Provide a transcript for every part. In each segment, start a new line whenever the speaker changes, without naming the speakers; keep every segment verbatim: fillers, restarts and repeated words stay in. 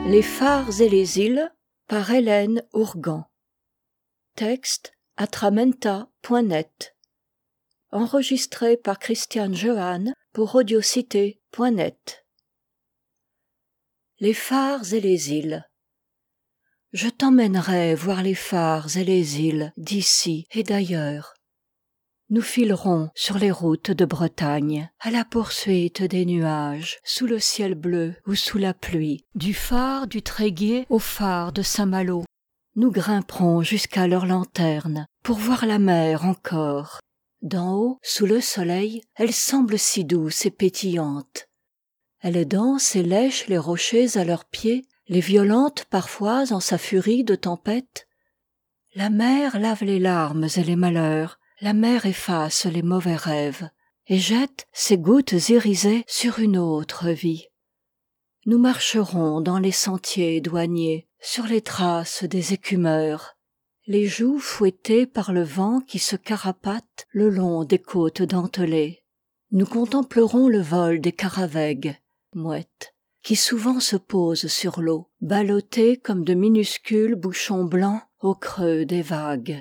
Les phares et les îles par Hélène Hourgan. Texte atramenta point net. Enregistré par Christiane Jehan pour audiocité point net. Les phares et les îles. Je t'emmènerai voir les phares et les îles d'ici et d'ailleurs. Nous filerons sur les routes de Bretagne, à la poursuite des nuages, sous le ciel bleu ou sous la pluie, du phare du Tréguier au phare de Saint-Malo. Nous grimperons jusqu'à leurs lanternes, pour voir la mer encore. D'en haut, sous le soleil, elle semble si douce et pétillante. Elle danse et lèche les rochers à leurs pieds, les violente parfois en sa furie de tempête. La mer lave les larmes et les malheurs, la mer efface les mauvais rêves, et jette ses gouttes irisées sur une autre vie. Nous marcherons dans les sentiers douaniers, sur les traces des écumeurs, les joues fouettées par le vent qui se carapate le long des côtes dentelées. Nous contemplerons le vol des caravègues, mouettes, qui souvent se posent sur l'eau, ballottés comme de minuscules bouchons blancs au creux des vagues.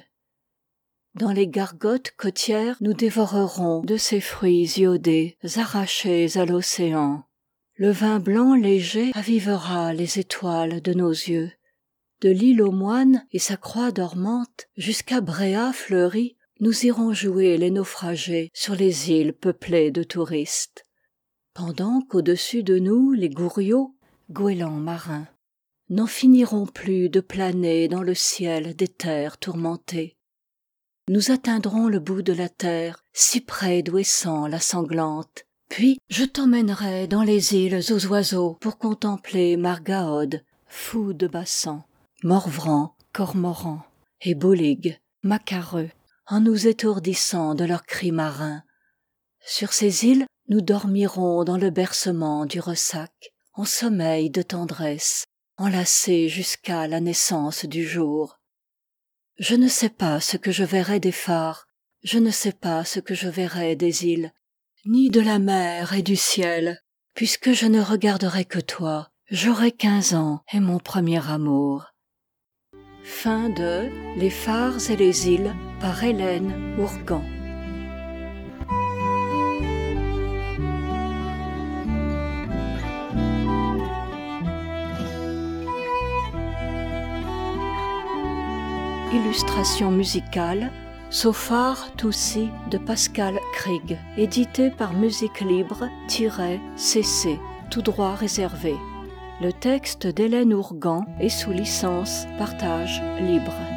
Dans les gargotes côtières, nous dévorerons de ces fruits iodés, arrachés à l'océan. Le vin blanc léger avivera les étoiles de nos yeux. De l'île aux Moines et sa croix dormante, jusqu'à Bréa fleurie, nous irons jouer les naufragés sur les îles peuplées de touristes. Pendant qu'au-dessus de nous, les gouriots, goélands marins, n'en finiront plus de planer dans le ciel des terres tourmentées. Nous atteindrons le bout de la terre, si près d'Ouessant la sanglante. Puis je t'emmènerai dans les îles aux oiseaux pour contempler Margahode, fou de bassan, Morvran, cormoran, et Boulig, macareux, en nous étourdissant de leurs cris marins. Sur ces îles, nous dormirons dans le bercement du ressac, en sommeil de tendresse, enlacés jusqu'à la naissance du jour. Je ne sais pas ce que je verrai des phares, je ne sais pas ce que je verrai des îles, ni de la mer et du ciel, puisque je ne regarderai que toi, j'aurai quinze ans et mon premier amour. Fin de Les phares et les îles par Hélène Hourgan. Illustration musicale So Far To See de Pascal Krieg, édité par Musique Libre-C C, tout droit réservé. Le texte d'Hélène Hourgan est sous licence Partage Libre.